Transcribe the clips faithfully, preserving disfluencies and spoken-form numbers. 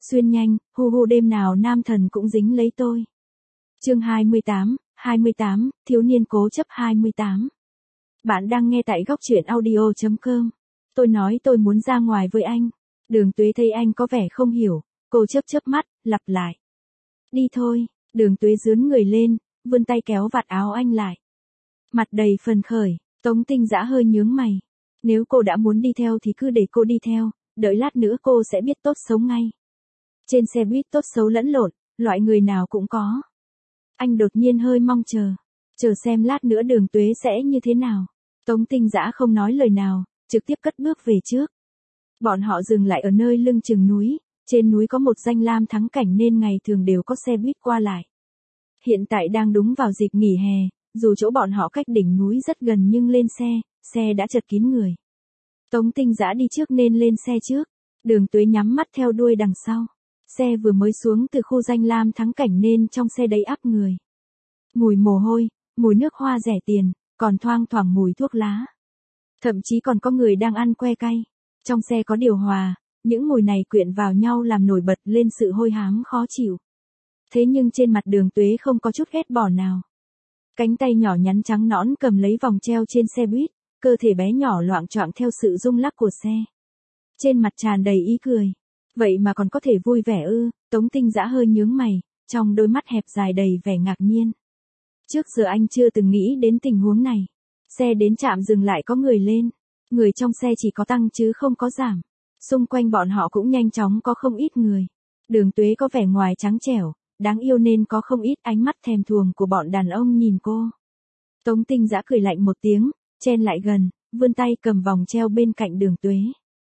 Xuyên nhanh, hu hu đêm nào nam thần cũng dính lấy tôi. Chương hai mươi tám, hai mươi tám, thiếu niên cố chấp hai mươi tám. Bạn đang nghe tại góc truyện audio chấm com. Tôi nói tôi muốn ra ngoài với anh. Đường Tuế thấy anh có vẻ không hiểu, cô chớp chớp mắt, lặp lại. Đi thôi. Đường Tuế dướn người lên, vươn tay kéo vạt áo anh lại. Mặt đầy phấn khởi, Tống Tinh Dã hơi nhướng mày. Nếu cô đã muốn đi theo thì cứ để cô đi theo, đợi lát nữa cô sẽ biết tốt xấu ngay. Trên xe buýt tốt xấu lẫn lộn, loại người nào cũng có. Anh đột nhiên hơi mong chờ, chờ xem lát nữa Đường Tuế sẽ như thế nào. Tống Tinh Dã không nói lời nào, trực tiếp cất bước về trước. Bọn họ dừng lại ở nơi lưng chừng núi, trên núi có một danh lam thắng cảnh nên ngày thường đều có xe buýt qua lại. Hiện tại đang đúng vào dịp nghỉ hè, dù chỗ bọn họ cách đỉnh núi rất gần nhưng lên xe, xe đã chật kín người. Tống Tinh Dã đi trước nên lên xe trước, Đường Tuế nhắm mắt theo đuôi đằng sau. Xe vừa mới xuống từ khu danh lam thắng cảnh nên trong xe đầy ắp người. Mùi mồ hôi, mùi nước hoa rẻ tiền, còn thoang thoảng mùi thuốc lá. Thậm chí còn có người đang ăn que cay. Trong xe có điều hòa, những mùi này quyện vào nhau làm nổi bật lên sự hôi hám khó chịu. Thế nhưng trên mặt Đường Tuế không có chút ghét bỏ nào. Cánh tay nhỏ nhắn trắng nõn cầm lấy vòng treo trên xe buýt, cơ thể bé nhỏ loạng choạng theo sự rung lắc của xe. Trên mặt tràn đầy ý cười. Vậy mà còn có thể vui vẻ ư? Tống Tinh Dã hơi nhướng mày, trong đôi mắt hẹp dài đầy vẻ ngạc nhiên. Trước giờ anh chưa từng nghĩ đến tình huống này. Xe đến trạm dừng lại có người lên. Người trong xe chỉ có tăng chứ không có giảm. Xung quanh bọn họ cũng nhanh chóng có không ít người. Đường Tuế có vẻ ngoài trắng trẻo, đáng yêu nên có không ít ánh mắt thèm thuồng của bọn đàn ông nhìn cô. Tống Tinh Dã cười lạnh một tiếng, chen lại gần, vươn tay cầm vòng treo bên cạnh Đường Tuế.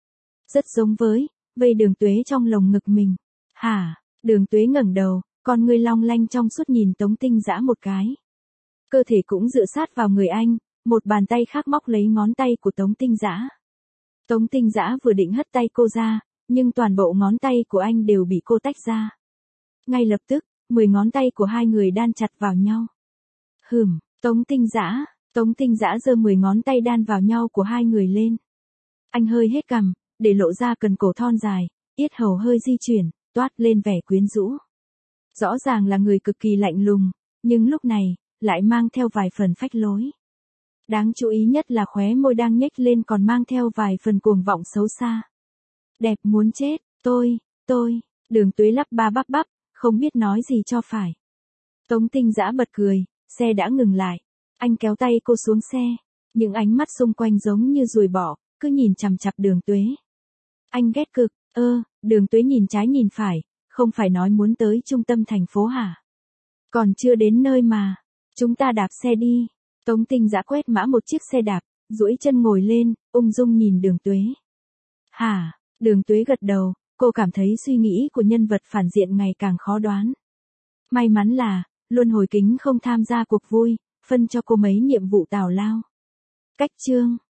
Rất giống với vây Đường Tuế trong lồng ngực mình. Hả? Đường Tuế ngẩng đầu, con ngươi long lanh trong suốt nhìn Tống Tinh Dã một cái. Cơ thể cũng dựa sát vào người anh, một bàn tay khác móc lấy ngón tay của Tống Tinh Dã. Tống Tinh Dã vừa định hất tay cô ra, nhưng toàn bộ ngón tay của anh đều bị cô tách ra. Ngay lập tức, mười ngón tay của hai người đan chặt vào nhau. Hừm, Tống Tinh Dã, Tống Tinh Dã giơ mười ngón tay đan vào nhau của hai người lên. Anh hơi hết cằm, để lộ ra cần cổ thon dài, yết hầu hơi di chuyển, toát lên vẻ quyến rũ. Rõ ràng là người cực kỳ lạnh lùng, nhưng lúc này, lại mang theo vài phần phách lối. Đáng chú ý nhất là khóe môi đang nhếch lên còn mang theo vài phần cuồng vọng xấu xa. Đẹp muốn chết, tôi, tôi, Đường Tuế lắp ba bắp bắp, không biết nói gì cho phải. Tống Tinh Dã bật cười, xe đã ngừng lại. Anh kéo tay cô xuống xe, những ánh mắt xung quanh giống như ruồi bọ, cứ nhìn chằm chằm Đường Tuế. Anh ghét cực, ơ, Đường Tuế nhìn trái nhìn phải, không phải nói muốn tới trung tâm thành phố hả? Còn chưa đến nơi mà, chúng ta đạp xe đi. Tống Tinh Dã quét mã một chiếc xe đạp, duỗi chân ngồi lên, ung dung nhìn Đường Tuế. Hả? Đường Tuế gật đầu, cô cảm thấy suy nghĩ của nhân vật phản diện ngày càng khó đoán. May mắn là, Luân Hồi Kính không tham gia cuộc vui, phân cho cô mấy nhiệm vụ tào lao. Cách chương